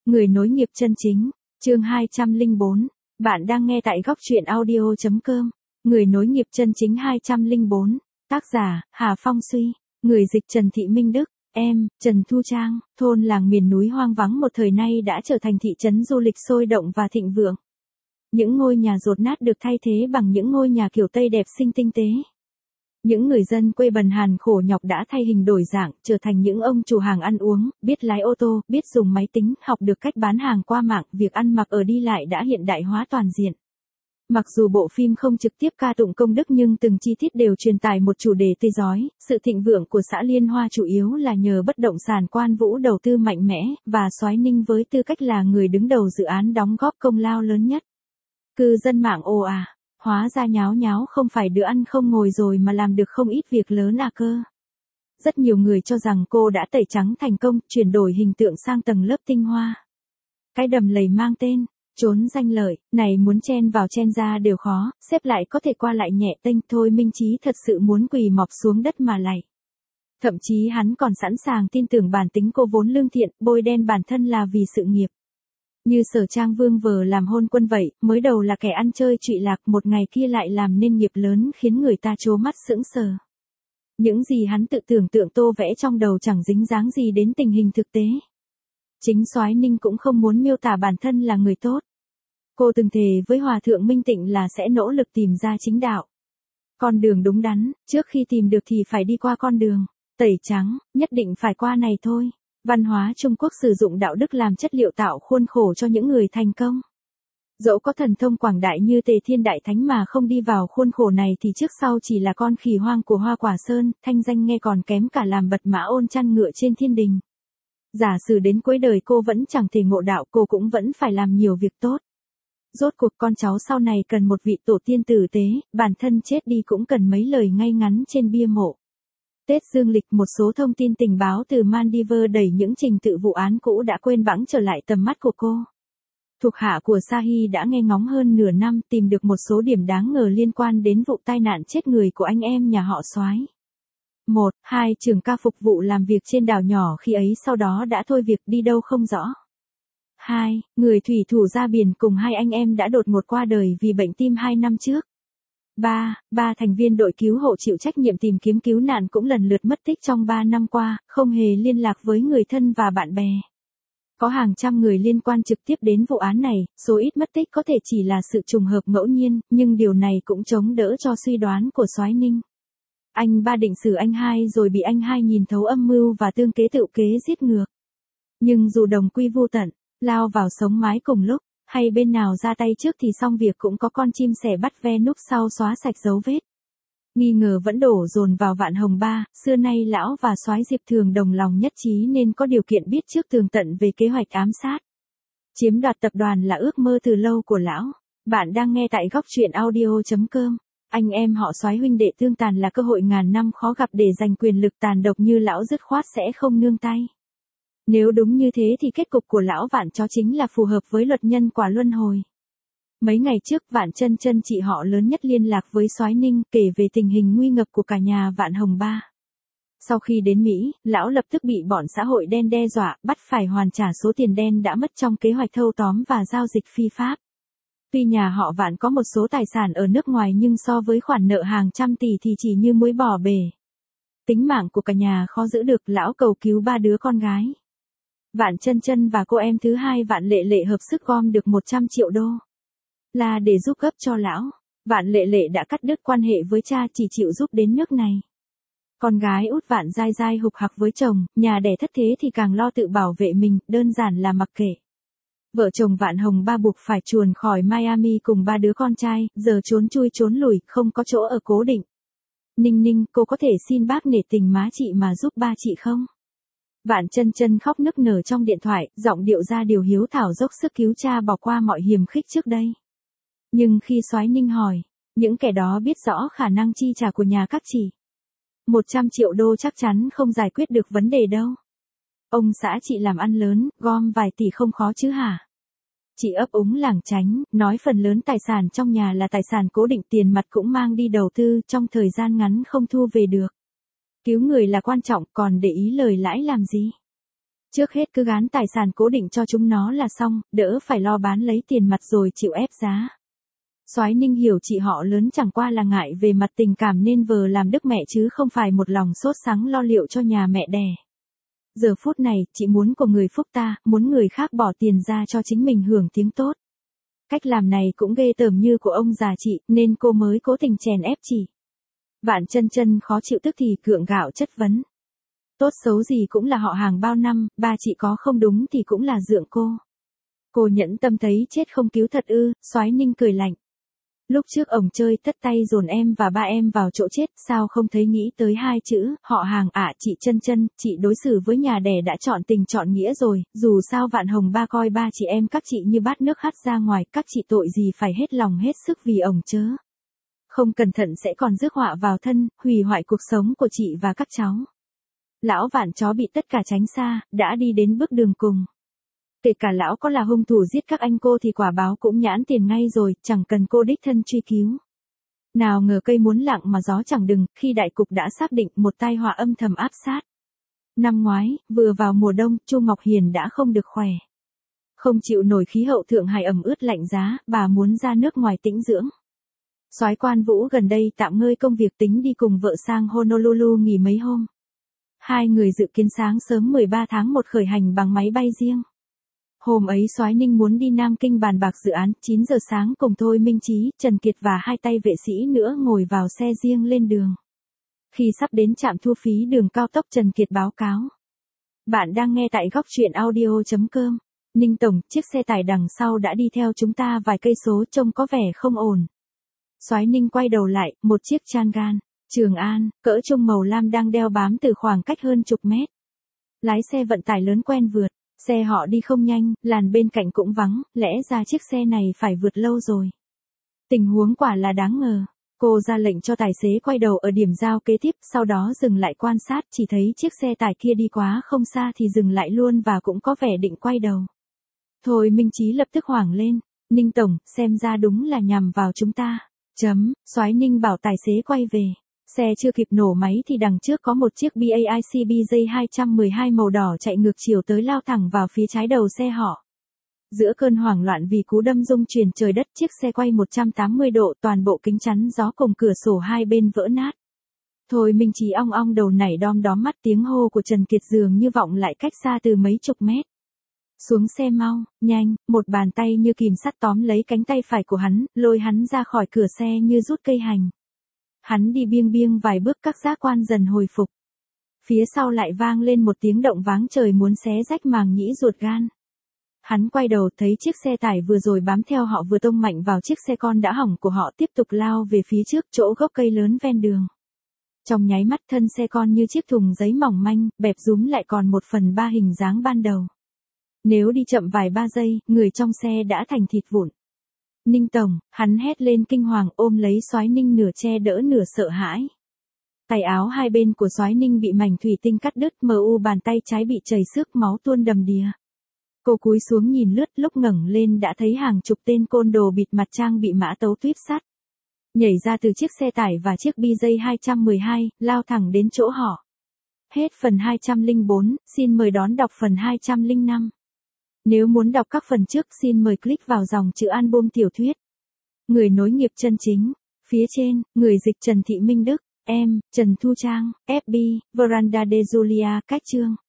Người nối nghiệp chân chính, chương 204. Bạn đang nghe tại góc truyện audio.com. Người nối nghiệp chân chính 204. Tác giả, Hà Phong Suy. Người dịch Trần Thị Minh Đức. Em, Trần Thu Trang. Thôn làng miền núi hoang vắng một thời nay đã trở thành thị trấn du lịch sôi động và thịnh vượng. Những ngôi nhà dột nát được thay thế bằng những ngôi nhà kiểu Tây đẹp xinh tinh tế. Những người dân quê bần hàn khổ nhọc đã thay hình đổi dạng, trở thành những ông chủ hàng ăn uống, biết lái ô tô, biết dùng máy tính, học được cách bán hàng qua mạng, việc ăn mặc ở đi lại đã hiện đại hóa toàn diện. Mặc dù bộ phim không trực tiếp ca tụng công đức nhưng từng chi tiết đều truyền tải một chủ đề tươi rói, sự thịnh vượng của xã Liên Hoa chủ yếu là nhờ bất động sản Quan Vũ đầu tư mạnh mẽ, và Soái Ninh với tư cách là người đứng đầu dự án đóng góp công lao lớn nhất. Cư dân mạng ồ à. Hóa ra nháo nháo không phải đứa ăn không ngồi rồi mà làm được không ít việc lớn à cơ. Rất nhiều người cho rằng cô đã tẩy trắng thành công, chuyển đổi hình tượng sang tầng lớp tinh hoa. Cái đầm lầy mang tên, trốn danh lợi, này muốn chen vào chen ra đều khó, xếp lại có thể qua lại nhẹ tênh thôi. Minh Chí thật sự muốn quỳ mọp xuống đất mà lạy. Thậm chí hắn còn sẵn sàng tin tưởng bản tính cô vốn lương thiện, bôi đen bản thân là vì sự nghiệp. Như Sở Trang Vương vờ làm hôn quân vậy, mới đầu là kẻ ăn chơi trụy lạc, một ngày kia lại làm nên nghiệp lớn khiến người ta trố mắt sững sờ. Những gì hắn tự tưởng tượng tô vẽ trong đầu chẳng dính dáng gì đến tình hình thực tế. Chính Soái Ninh cũng không muốn miêu tả bản thân là người tốt. Cô từng thề với Hòa Thượng Minh Tịnh là sẽ nỗ lực tìm ra chính đạo. Con đường đúng đắn, trước khi tìm được thì phải đi qua con đường tẩy trắng, nhất định phải qua này thôi. Văn hóa Trung Quốc sử dụng đạo đức làm chất liệu tạo khuôn khổ cho những người thành công. Dẫu có thần thông quảng đại như Tề Thiên Đại Thánh mà không đi vào khuôn khổ này thì trước sau chỉ là con khỉ hoang của Hoa Quả Sơn, thanh danh nghe còn kém cả làm bật mã ôn chăn ngựa trên thiên đình. Giả sử đến cuối đời cô vẫn chẳng thể ngộ đạo, cô cũng vẫn phải làm nhiều việc tốt. Rốt cuộc con cháu sau này cần một vị tổ tiên tử tế, bản thân chết đi cũng cần mấy lời ngay ngắn trên bia mộ. Tết dương lịch, một số thông tin tình báo từ Maldives đẩy những trình tự vụ án cũ đã quên bẵng trở lại tầm mắt của cô. Thuộc hạ của Sahi đã nghe ngóng hơn nửa năm, tìm được một số điểm đáng ngờ liên quan đến vụ tai nạn chết người của anh em nhà họ Soái. 1. 2. Trưởng ca phục vụ làm việc trên đảo nhỏ khi ấy sau đó đã thôi việc, đi đâu không rõ. 2. Người thủy thủ ra biển cùng hai anh em đã đột ngột qua đời vì bệnh tim 2 năm trước. 3 thành viên đội cứu hộ chịu trách nhiệm tìm kiếm cứu nạn cũng lần lượt mất tích trong 3 năm qua, không hề liên lạc với người thân và bạn bè. Có hàng trăm người liên quan trực tiếp đến vụ án này, số ít mất tích có thể chỉ là sự trùng hợp ngẫu nhiên, nhưng điều này cũng chống đỡ cho suy đoán của Soái Ninh. Anh ba định xử anh hai rồi bị anh hai nhìn thấu âm mưu và tương kế tự kế giết ngược. Nhưng dù đồng quy vu tận, lao vào sống mái cùng lúc, hay bên nào ra tay trước thì xong việc cũng có con chim sẻ bắt ve núp sau xóa sạch dấu vết. Nghi ngờ vẫn đổ dồn vào Vạn Hồng Ba, xưa nay lão và Soái Diệp thường đồng lòng nhất trí nên có điều kiện biết trước tường tận về kế hoạch ám sát. Chiếm đoạt tập đoàn là ước mơ từ lâu của lão. Bạn đang nghe tại góc truyện audio.com. Anh em họ Soái huynh đệ tương tàn là cơ hội ngàn năm khó gặp để giành quyền lực, tàn độc như lão dứt khoát sẽ không nương tay. Nếu đúng như thế thì kết cục của lão Vạn Chó chính là phù hợp với luật nhân quả luân hồi. Mấy ngày trước Vạn Chân Chân chị họ lớn nhất liên lạc với Soái Ninh kể về tình hình nguy ngập của cả nhà Vạn Hồng Ba. Sau khi đến Mỹ, lão lập tức bị bọn xã hội đen đe dọa, bắt phải hoàn trả số tiền đen đã mất trong kế hoạch thâu tóm và giao dịch phi pháp. Tuy nhà họ Vạn có một số tài sản ở nước ngoài nhưng so với khoản nợ hàng trăm tỷ thì chỉ như muối bỏ bể. Tính mạng của cả nhà khó giữ được, lão cầu cứu 3 đứa con gái. Vạn Chân Chân và cô em thứ hai Vạn Lệ Lệ hợp sức gom được 100 triệu đô la để giúp gấp cho lão. Vạn Lệ Lệ đã cắt đứt quan hệ với cha, chỉ chịu giúp đến nước này. Con gái út Vạn Giai Giai hục hặc với chồng, nhà đẻ thất thế thì càng lo tự bảo vệ mình, đơn giản là mặc kệ. Vợ chồng Vạn Hồng Ba buộc phải chuồn khỏi Miami cùng 3 đứa con trai, giờ trốn chui trốn lủi, không có chỗ ở cố định. Ninh Ninh, cô có thể xin bác nể tình má chị mà giúp ba chị không? Vạn Chân Chân khóc nức nở trong điện thoại, giọng điệu ra điều hiếu thảo dốc sức cứu cha bỏ qua mọi hiềm khích trước đây. Nhưng khi Soái Ninh hỏi, những kẻ đó biết rõ khả năng chi trả của nhà các chị. 100 triệu đô chắc chắn không giải quyết được vấn đề đâu. Ông xã chị làm ăn lớn, gom vài tỷ không khó chứ hả? Chị ấp úng lảng tránh, nói phần lớn tài sản trong nhà là tài sản cố định, tiền mặt cũng mang đi đầu tư, trong thời gian ngắn không thu về được. Cứu người là quan trọng, còn để ý lời lãi làm gì? Trước hết cứ gán tài sản cố định cho chúng nó là xong, đỡ phải lo bán lấy tiền mặt rồi chịu ép giá. Soái Ninh hiểu chị họ lớn chẳng qua là ngại về mặt tình cảm nên vờ làm đức mẹ chứ không phải một lòng sốt sắng lo liệu cho nhà mẹ đẻ. Giờ phút này, chị muốn của người phúc ta, muốn người khác bỏ tiền ra cho chính mình hưởng tiếng tốt. Cách làm này cũng ghê tởm như của ông già chị, nên cô mới cố tình chèn ép chị. Vạn Chân Chân khó chịu tức thì gượng gạo chất vấn. Tốt xấu gì cũng là họ hàng bao năm, ba chị có không đúng thì cũng là dượng cô. Cô nhẫn tâm thấy chết không cứu thật ư, Soái Ninh cười lạnh. Lúc trước ổng chơi tất tay dồn em và ba em vào chỗ chết, sao không thấy nghĩ tới hai chữ, họ hàng ạ. Chị Chân Chân, chị đối xử với nhà đẻ đã chọn tình chọn nghĩa rồi, dù sao Vạn Hồng ba coi ba chị em các chị như bát nước hắt ra ngoài, các chị tội gì phải hết lòng hết sức vì ổng chớ. Không cẩn thận sẽ còn rước họa vào thân, hủy hoại cuộc sống của chị và các cháu. Lão Vạn chó bị tất cả tránh xa, đã đi đến bước đường cùng. Kể cả lão có là hung thủ giết các anh cô thì quả báo cũng nhãn tiền ngay rồi, chẳng cần cô đích thân truy cứu. Nào ngờ cây muốn lặng mà gió chẳng đừng, khi đại cục đã xác định một tai họa âm thầm áp sát. Năm ngoái, vừa vào mùa đông, Chu Ngọc Hiền đã không được khỏe. Không chịu nổi khí hậu Thượng Hải ẩm ướt lạnh giá, bà muốn ra nước ngoài tĩnh dưỡng. Soái Quan Vũ gần đây tạm ngơi công việc tính đi cùng vợ sang Honolulu nghỉ mấy hôm. Hai người dự kiến sáng sớm 13 tháng 1 khởi hành bằng máy bay riêng. Hôm ấy Soái Ninh muốn đi Nam Kinh bàn bạc dự án, 9 giờ sáng cùng Thôi Minh Chí, Trần Kiệt và hai tay vệ sĩ nữa ngồi vào xe riêng lên đường. Khi sắp đến trạm thu phí đường cao tốc, Trần Kiệt báo cáo. Bạn đang nghe tại góc truyện audio.com. Ninh Tổng, chiếc xe tải đằng sau đã đi theo chúng ta vài cây số, trông có vẻ không ổn. Soái Ninh quay đầu lại, một chiếc Changan, Trường An, cỡ trung màu lam đang đeo bám từ khoảng cách hơn chục mét. Lái xe vận tải lớn quen vượt. Xe họ đi không nhanh, làn bên cạnh cũng vắng, lẽ ra chiếc xe này phải vượt lâu rồi. Tình huống quả là đáng ngờ. Cô ra lệnh cho tài xế quay đầu ở điểm giao kế tiếp, sau đó dừng lại quan sát, chỉ thấy chiếc xe tải kia đi quá không xa thì dừng lại luôn và cũng có vẻ định quay đầu. Thôi Minh Chí lập tức hoảng lên. Ninh Tổng, xem ra đúng là nhằm vào chúng ta. Soái Ninh bảo tài xế quay về. Xe chưa kịp nổ máy thì đằng trước có một chiếc BAIC BJ212 màu đỏ chạy ngược chiều tới, lao thẳng vào phía trái đầu xe họ. Giữa cơn hoảng loạn vì cú đâm rung chuyển trời đất, chiếc xe quay 180 độ, toàn bộ kính chắn gió cùng cửa sổ hai bên vỡ nát. Thôi Minh Chí ong ong đầu nảy đom đóm mắt, tiếng hô của Trần Kiệt dường như vọng lại cách xa từ mấy chục mét. Xuống xe mau, nhanh, một bàn tay như kìm sắt tóm lấy cánh tay phải của hắn, lôi hắn ra khỏi cửa xe như rút cây hành. Hắn đi biêng biêng vài bước, các giác quan dần hồi phục. Phía sau lại vang lên một tiếng động váng trời muốn xé rách màng nhĩ ruột gan. Hắn quay đầu thấy chiếc xe tải vừa rồi bám theo họ vừa tông mạnh vào chiếc xe con đã hỏng của họ, tiếp tục lao về phía trước chỗ gốc cây lớn ven đường. Trong nháy mắt, thân xe con như chiếc thùng giấy mỏng manh, bẹp rúm lại còn 1/3 hình dáng ban đầu. Nếu đi chậm vài ba giây, người trong xe đã thành thịt vụn. Ninh Tổng, hắn hét lên kinh hoàng, ôm lấy Soái Ninh, nửa che đỡ nửa sợ hãi. Tay áo hai bên của Soái Ninh bị mảnh thủy tinh cắt đứt, bàn tay trái bị chảy xước, máu tuôn đầm đìa. Cô cúi xuống nhìn lướt, lúc ngẩng lên đã thấy hàng chục tên côn đồ bịt mặt trang bị mã tấu tuyếp sắt. Nhảy ra từ chiếc xe tải và chiếc BJ212, lao thẳng đến chỗ họ. Hết phần 204, xin mời đón đọc phần 205. Nếu muốn đọc các phần trước, xin mời click vào dòng chữ album tiểu thuyết. Người nối nghiệp chân chính. Phía trên, người dịch Trần Thị Minh Đức, em, Trần Thu Trang, FB, Veranda de Julia, cách chương.